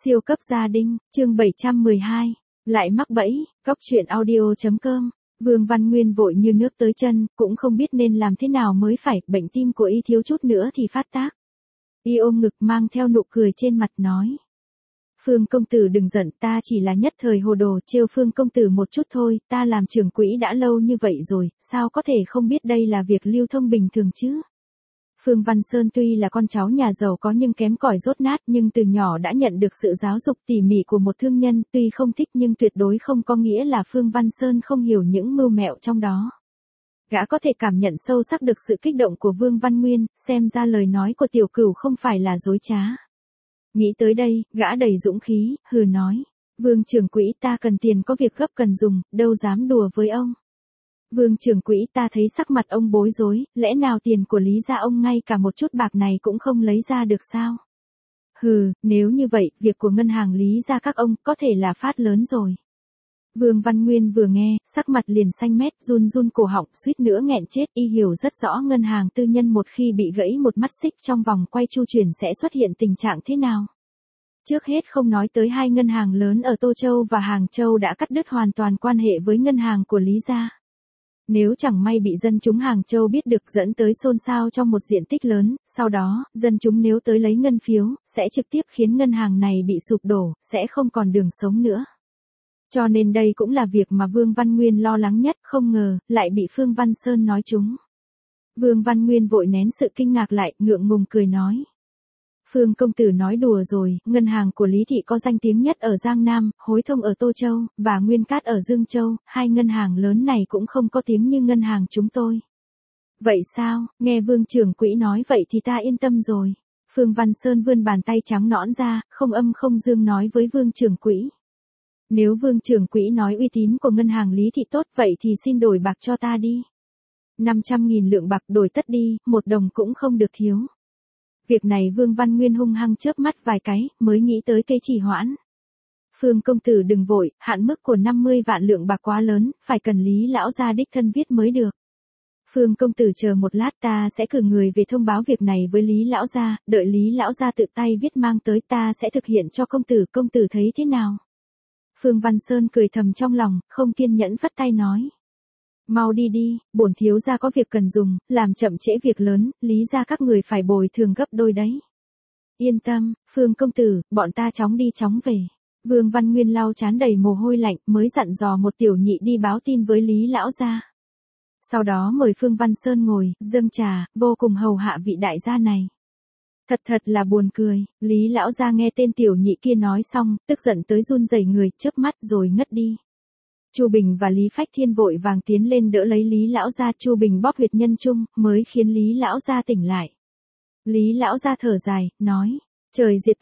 Siêu cấp gia đình, chương 712. Lại mắc bẫy, góc truyện audio.com. Vương Văn Nguyên vội như nước tới chân, cũng không biết nên làm thế nào mới phải, bệnh tim của y thiếu chút nữa thì phát tác. Y ôm ngực mang theo nụ cười trên mặt nói. Phương công tử đừng giận, ta chỉ là nhất thời hồ đồ, trêu Phương công tử một chút thôi, ta làm trưởng quỹ đã lâu như vậy rồi, sao có thể không biết đây là việc lưu thông bình thường chứ? Phương Văn Sơn tuy là con cháu nhà giàu có nhưng kém cỏi dốt nát, nhưng từ nhỏ đã nhận được sự giáo dục tỉ mỉ của một thương nhân, tuy không thích nhưng tuyệt đối không có nghĩa là Phương Văn Sơn không hiểu những mưu mẹo trong đó. Gã có thể cảm nhận sâu sắc được sự kích động của Vương Văn Nguyên, xem ra lời nói của tiểu cửu không phải là dối trá. Nghĩ tới đây, gã đầy dũng khí, hừ nói, Vương trưởng quỹ ta cần tiền có việc gấp cần dùng, đâu dám đùa với ông. Vương trưởng quỹ ta thấy sắc mặt ông bối rối, lẽ nào tiền của Lý gia ông ngay cả một chút bạc này cũng không lấy ra được sao? Hừ, nếu như vậy, việc của ngân hàng Lý gia các ông có thể là phát lớn rồi. Vương Văn Nguyên vừa nghe, sắc mặt liền xanh mét, run run cổ họng, suýt nữa nghẹn chết, y hiểu rất rõ ngân hàng tư nhân một khi bị gãy một mắt xích trong vòng quay chu chuyển sẽ xuất hiện tình trạng thế nào. Trước hết không nói tới hai ngân hàng lớn ở Tô Châu và Hàng Châu đã cắt đứt hoàn toàn quan hệ với ngân hàng của Lý gia. Nếu chẳng may bị dân chúng Hàng Châu biết được dẫn tới xôn xao trong một diện tích lớn, sau đó, dân chúng nếu tới lấy ngân phiếu, sẽ trực tiếp khiến ngân hàng này bị sụp đổ, sẽ không còn đường sống nữa. Cho nên đây cũng là việc mà Vương Văn Nguyên lo lắng nhất, không ngờ, lại bị Phương Văn Sơn nói trúng. Vương Văn Nguyên vội nén sự kinh ngạc lại, ngượng ngùng cười nói. Phương công tử nói đùa rồi, ngân hàng của Lý Thị có danh tiếng nhất ở Giang Nam, Hối Thông ở Tô Châu, và Nguyên Cát ở Dương Châu, hai ngân hàng lớn này cũng không có tiếng như ngân hàng chúng tôi. Vậy sao, nghe Vương trưởng quỹ nói vậy thì ta yên tâm rồi. Phương Văn Sơn vươn bàn tay trắng nõn ra, không âm không dương nói với Vương trưởng quỹ. Nếu Vương trưởng quỹ nói uy tín của ngân hàng Lý Thị tốt vậy thì xin đổi bạc cho ta đi. 500.000 lượng bạc đổi tất đi, 1 đồng cũng không được thiếu. Việc này Vương Văn Nguyên hung hăng chớp mắt vài cái, mới nghĩ tới cây chỉ hoãn. Phương công tử đừng vội, hạn mức của 50 vạn lượng bạc quá lớn, phải cần Lý lão gia đích thân viết mới được. Phương công tử chờ một lát ta sẽ cử người về thông báo việc này với Lý lão gia, đợi Lý lão gia tự tay viết mang tới ta sẽ thực hiện cho công tử thấy thế nào? Phương Văn Sơn cười thầm trong lòng, không kiên nhẫn vắt tay nói. Mau đi đi, bổn thiếu gia có việc cần dùng, làm chậm trễ việc lớn, Lý gia các người phải bồi thường gấp đôi đấy. Yên tâm, Phương công tử, bọn ta chóng đi chóng về. Vương Văn Nguyên lau trán đầy mồ hôi lạnh mới dặn dò một tiểu nhị đi báo tin với Lý lão gia. Sau đó mời Phương Văn Sơn ngồi, dâng trà, vô cùng hầu hạ vị đại gia này. Thật là buồn cười, Lý lão gia nghe tên tiểu nhị kia nói xong, tức giận tới run rẩy người, chớp mắt rồi ngất đi. Chu Bình và Lý Phách Thiên vội vàng tiến lên đỡ lấy Lý lão gia, Chu Bình bóp huyệt nhân trung, mới khiến Lý lão gia tỉnh lại. Lý lão gia thở dài, nói, trời diệt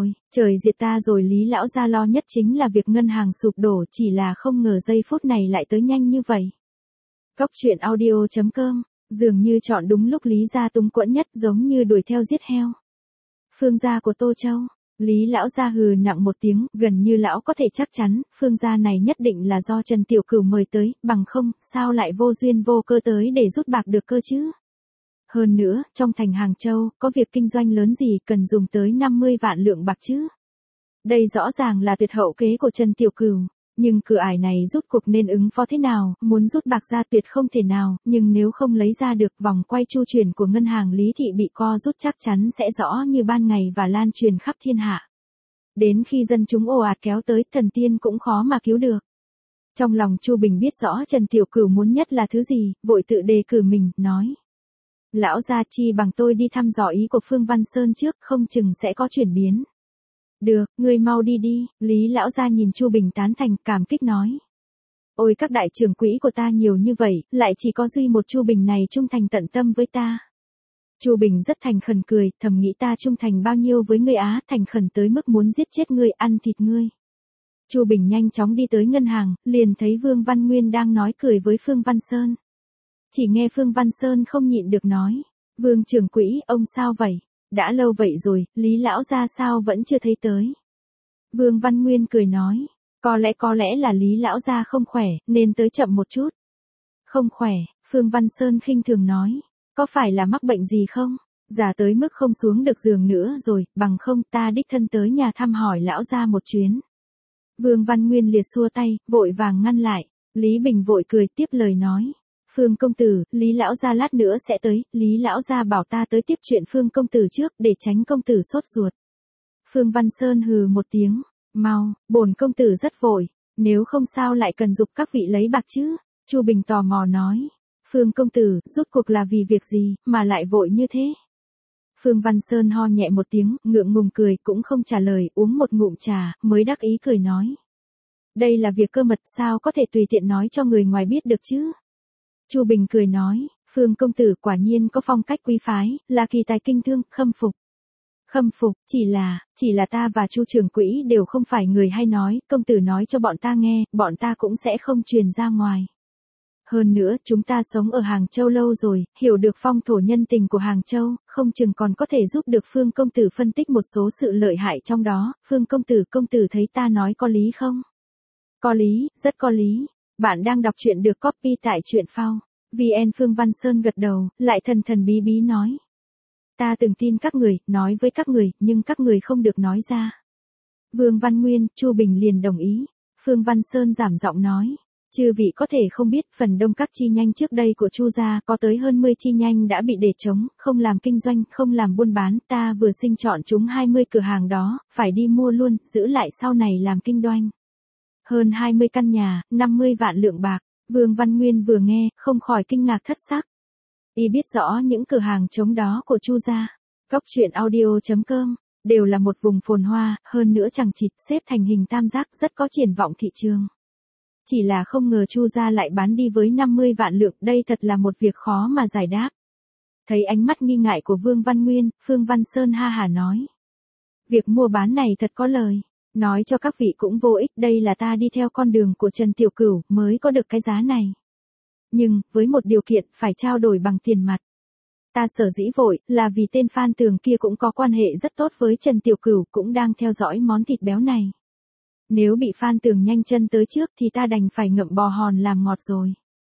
ta rồi, Lý lão gia lo nhất chính là việc ngân hàng sụp đổ, chỉ là không ngờ giây phút này lại tới nhanh như vậy. Góc truyện audio.com, dường như chọn đúng lúc Lý gia túng quẫn nhất, giống như đuổi theo giết heo. Phương gia của Tô Châu. Lý lão gia hừ nặng một tiếng, gần như lão có thể chắc chắn, Phương gia này nhất định là do Trần Tiểu Cửu mời tới, bằng không, sao lại vô duyên vô cơ tới để rút bạc được cơ chứ? Hơn nữa, trong thành Hàng Châu, có việc kinh doanh lớn gì cần dùng tới 50 vạn lượng bạc chứ? Đây rõ ràng là tuyệt hậu kế của Trần Tiểu Cửu, nhưng cửa ải này rút cuộc nên ứng phó thế nào, muốn rút bạc ra tuyệt không thể nào, nhưng nếu không lấy ra được, vòng quay chu chuyển của ngân hàng Lý Thị bị co rút chắc chắn sẽ rõ như ban ngày và lan truyền khắp thiên hạ. Đến khi dân chúng ồ ạt kéo tới, thần tiên cũng khó mà cứu được. Trong lòng Chu Bình biết rõ Trần Tiểu Cửu muốn nhất là thứ gì, vội tự đề cử mình, nói. Lão gia chi bằng tôi đi thăm dò ý của Phương Văn Sơn trước, không chừng sẽ có chuyển biến. Được, ngươi mau đi đi, Lý lão gia nhìn Chu Bình tán thành, cảm kích nói. Ôi các đại trưởng quỹ của ta nhiều như vậy, lại chỉ có duy một Chu Bình này trung thành tận tâm với ta. Chu Bình rất thành khẩn cười, thầm nghĩ ta trung thành bao nhiêu với ngươi á, thành khẩn tới mức muốn giết chết ngươi, ăn thịt ngươi. Chu Bình nhanh chóng đi tới ngân hàng, liền thấy Vương Văn Nguyên đang nói cười với Phương Văn Sơn. Chỉ nghe Phương Văn Sơn không nhịn được nói, Vương trưởng quỹ, ông sao vậy? Đã lâu vậy rồi, Lý lão gia sao vẫn chưa thấy tới? Vương Văn Nguyên cười nói, có lẽ là Lý lão gia không khỏe, nên tới chậm một chút. Không khỏe, Phương Văn Sơn khinh thường nói, có phải là mắc bệnh gì không? Già tới mức không xuống được giường nữa rồi, bằng không ta đích thân tới nhà thăm hỏi lão gia một chuyến. Vương Văn Nguyên liệt xua tay, vội vàng ngăn lại. Lý Bình vội cười tiếp lời nói. Phương công tử, Lý lão gia lát nữa sẽ tới, Lý lão gia bảo ta tới tiếp chuyện Phương công tử trước để tránh công tử sốt ruột. Phương Văn Sơn hừ một tiếng, mau, bổn công tử rất vội, nếu không sao lại cần giục các vị lấy bạc chứ? Chu Bình tò mò nói. Phương công tử, rốt cuộc là vì việc gì, mà lại vội như thế? Phương Văn Sơn ho nhẹ một tiếng, ngượng ngùng cười, cũng không trả lời, uống một ngụm trà, mới đắc ý cười nói. Đây là việc cơ mật, sao có thể tùy tiện nói cho người ngoài biết được chứ? Chu Bình cười nói, Phương công tử quả nhiên có phong cách quý phái, là kỳ tài kinh thương, khâm phục. Khâm phục, chỉ là ta và Chu trưởng quỹ đều không phải người hay nói, công tử nói cho bọn ta nghe, bọn ta cũng sẽ không truyền ra ngoài. Hơn nữa, chúng ta sống ở Hàng Châu lâu rồi, hiểu được phong thổ nhân tình của Hàng Châu, không chừng còn có thể giúp được Phương công tử phân tích một số sự lợi hại trong đó. Phương công tử thấy ta nói có lý không? Có lý, rất có lý. Bạn đang đọc truyện được copy tại truyện phao. VN. Phương Văn Sơn gật đầu, lại thần thần bí bí nói. Ta từng tin các người, nói với các người, nhưng các người không được nói ra. Vương Văn Nguyên, Chu Bình liền đồng ý. Phương Văn Sơn giảm giọng nói. Chư vị có thể không biết, phần đông các chi nhánh trước đây của Chu gia có tới hơn 10 chi nhánh đã bị để trống, không làm kinh doanh, không làm buôn bán, ta vừa sinh chọn chúng 20 cửa hàng đó, phải đi mua luôn, giữ lại sau này làm kinh doanh. Hơn 20 căn nhà, 50 vạn lượng bạc, Vương Văn Nguyên vừa nghe, không khỏi kinh ngạc thất sắc. Y biết rõ những cửa hàng trống đó của Chu gia. Góc truyện audio.com, đều là một vùng phồn hoa, hơn nữa chằng chịt xếp thành hình tam giác rất có triển vọng thị trường. Chỉ là không ngờ Chu gia lại bán đi với 50 vạn lượng, đây thật là một việc khó mà giải đáp. Thấy ánh mắt nghi ngại của Vương Văn Nguyên, Phương Văn Sơn ha hả nói. Việc mua bán này thật có lời, nói cho các vị cũng vô ích, đây là ta đi theo con đường của Trần Tiểu Cửu mới có được cái giá này. Nhưng, với một điều kiện, phải trao đổi bằng tiền mặt. Ta sở dĩ vội, là vì tên Phan Tường kia cũng có quan hệ rất tốt với Trần Tiểu Cửu, cũng đang theo dõi món thịt béo này. Nếu bị Phan Tường nhanh chân tới trước thì ta đành phải ngậm bò hòn làm ngọt rồi.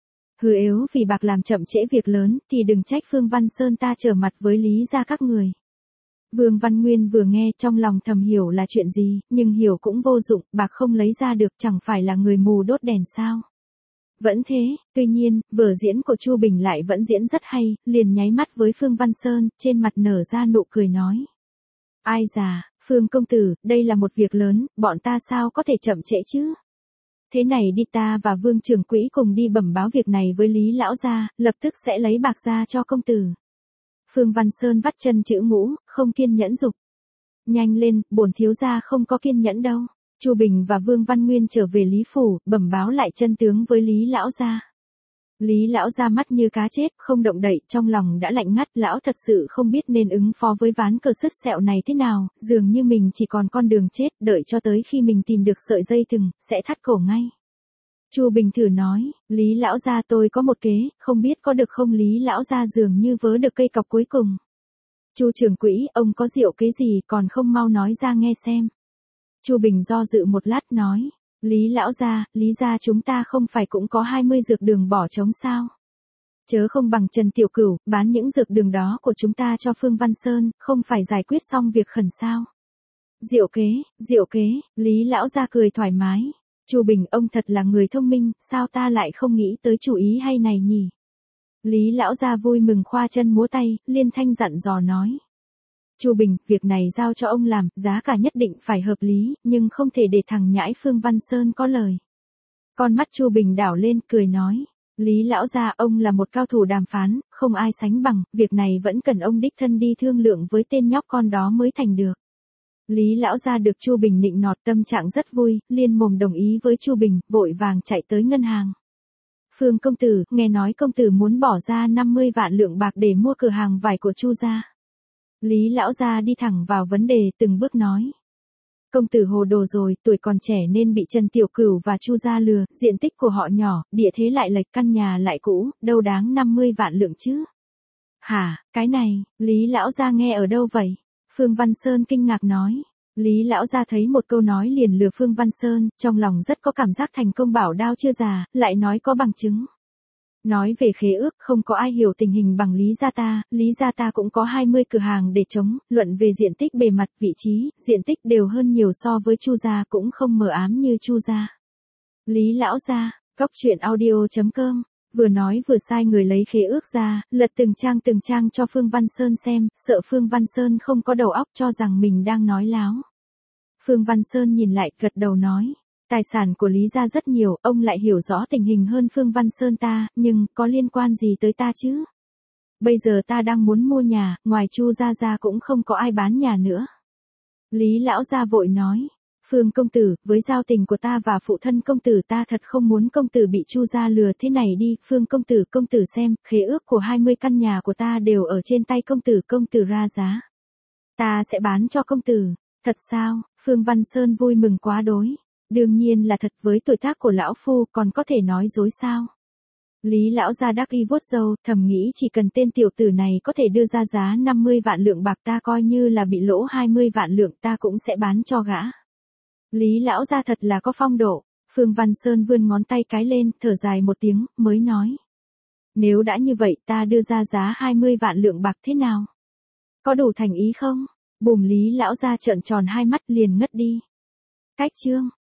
Nếu vì bạc làm chậm trễ việc lớn thì đừng trách Phương Văn Sơn ta trở mặt với Lý gia các người. Vương Văn Nguyên vừa nghe trong lòng thầm hiểu là chuyện gì, nhưng hiểu cũng vô dụng, bạc không lấy ra được chẳng phải là người mù đốt đèn sao. Vẫn thế, tuy nhiên, vở diễn của Chu Bình lại vẫn diễn rất hay, liền nháy mắt với Phương Văn Sơn, trên mặt nở ra nụ cười nói. Ai già, Phương công tử, đây là một việc lớn, bọn ta sao có thể chậm trễ chứ? Thế này đi, ta và Vương trưởng quỹ cùng đi bẩm báo việc này với Lý lão gia, lập tức sẽ lấy bạc ra cho công tử. Phương Văn Sơn vắt chân chữ ngũ, không kiên nhẫn dục. Nhanh lên, bổn thiếu gia không có kiên nhẫn đâu. Chu Bình và Vương Văn Nguyên trở về Lý phủ, bẩm báo lại chân tướng với Lý lão gia. Lý lão gia mắt như cá chết, không động đậy, trong lòng đã lạnh ngắt, lão thật sự không biết nên ứng phó với ván cờ sứt sẹo này thế nào, dường như mình chỉ còn con đường chết, đợi cho tới khi mình tìm được sợi dây thừng, sẽ thắt cổ ngay. Chu Bình thử nói, Lý lão gia tôi có một kế, không biết có được không? Lý lão gia dường như vớ được cây cọc cuối cùng. Chu trưởng quỹ, ông có diệu kế gì còn không mau nói ra nghe xem. Chu Bình do dự một lát nói, Lý lão gia, Lý gia chúng ta không phải cũng có 20 dược đường bỏ trống sao? Chớ không bằng Trần Tiểu Cửu, bán những dược đường đó của chúng ta cho Phương Văn Sơn, không phải giải quyết xong việc khẩn sao? Diệu kế, Lý lão gia cười thoải mái. Chu Bình, ông thật là người thông minh, sao ta lại không nghĩ tới chủ ý hay này nhỉ? Lý lão gia vui mừng khoa chân múa tay, liên thanh dặn dò nói. Chu Bình, việc này giao cho ông làm, giá cả nhất định phải hợp lý, nhưng không thể để thằng nhãi Phương Văn Sơn có lời. Con mắt Chu Bình đảo lên, cười nói. Lý lão gia, ông là một cao thủ đàm phán, không ai sánh bằng, việc này vẫn cần ông đích thân đi thương lượng với tên nhóc con đó mới thành được. Lý lão gia được Chu Bình nịnh nọt, tâm trạng rất vui, liên mồm đồng ý với Chu Bình, vội vàng chạy tới ngân hàng. Phương công tử, nghe nói công tử muốn bỏ ra 50 vạn lượng bạc để mua cửa hàng vải của Chu gia. Lý lão gia đi thẳng vào vấn đề, từng bước nói. Công tử hồ đồ rồi, tuổi còn trẻ nên bị Trần Tiểu Cửu và Chu gia lừa, diện tích của họ nhỏ, địa thế lại lệch, căn nhà lại cũ, đâu đáng 50 vạn lượng chứ. Hả, cái này, Lý lão gia nghe ở đâu vậy? Phương Văn Sơn kinh ngạc nói. Lý lão gia thấy một câu nói liền lừa Phương Văn Sơn, trong lòng rất có cảm giác thành công, bảo đao chưa già, lại nói có bằng chứng. Nói về khế ước, không có ai hiểu tình hình bằng Lý gia ta cũng có 20 cửa hàng để trống, luận về diện tích bề mặt, vị trí, diện tích đều hơn nhiều so với Chu gia, cũng không mờ ám như Chu gia. Lý lão gia, Góc truyện audio.com, vừa nói vừa sai người lấy khế ước ra, lật từng trang cho Phương Văn Sơn xem, sợ Phương Văn Sơn không có đầu óc cho rằng mình đang nói láo. Phương Văn Sơn nhìn lại, gật đầu nói. Tài sản của Lý gia rất nhiều, ông lại hiểu rõ tình hình hơn Phương Văn Sơn ta, nhưng có liên quan gì tới ta chứ? Bây giờ ta đang muốn mua nhà, ngoài Chu gia ra cũng không có ai bán nhà nữa. Lý lão gia vội nói, Phương công tử, với giao tình của ta và phụ thân công tử, ta thật không muốn công tử bị Chu gia lừa. Thế này đi, Phương công tử xem, khế ước của 20 căn nhà của ta đều ở trên tay công tử ra giá. Ta sẽ bán cho công tử. Thật sao? Phương Văn Sơn vui mừng quá đối. Đương nhiên là thật, với tuổi tác của lão phu còn có thể nói dối sao? Lý lão gia đắc y vuốt râu, thầm nghĩ chỉ cần tên tiểu tử này có thể đưa ra giá 50 vạn lượng bạc, ta coi như là bị lỗ 20 vạn lượng, ta cũng sẽ bán cho gã. Lý lão gia thật là có phong độ. Phương Văn Sơn vươn ngón tay cái lên, thở dài một tiếng, mới nói. Nếu đã như vậy, ta đưa ra giá 20 vạn lượng bạc thế nào? Có đủ thành ý không? Bùm, Lý lão gia trợn tròn hai mắt liền ngất đi. Cách chương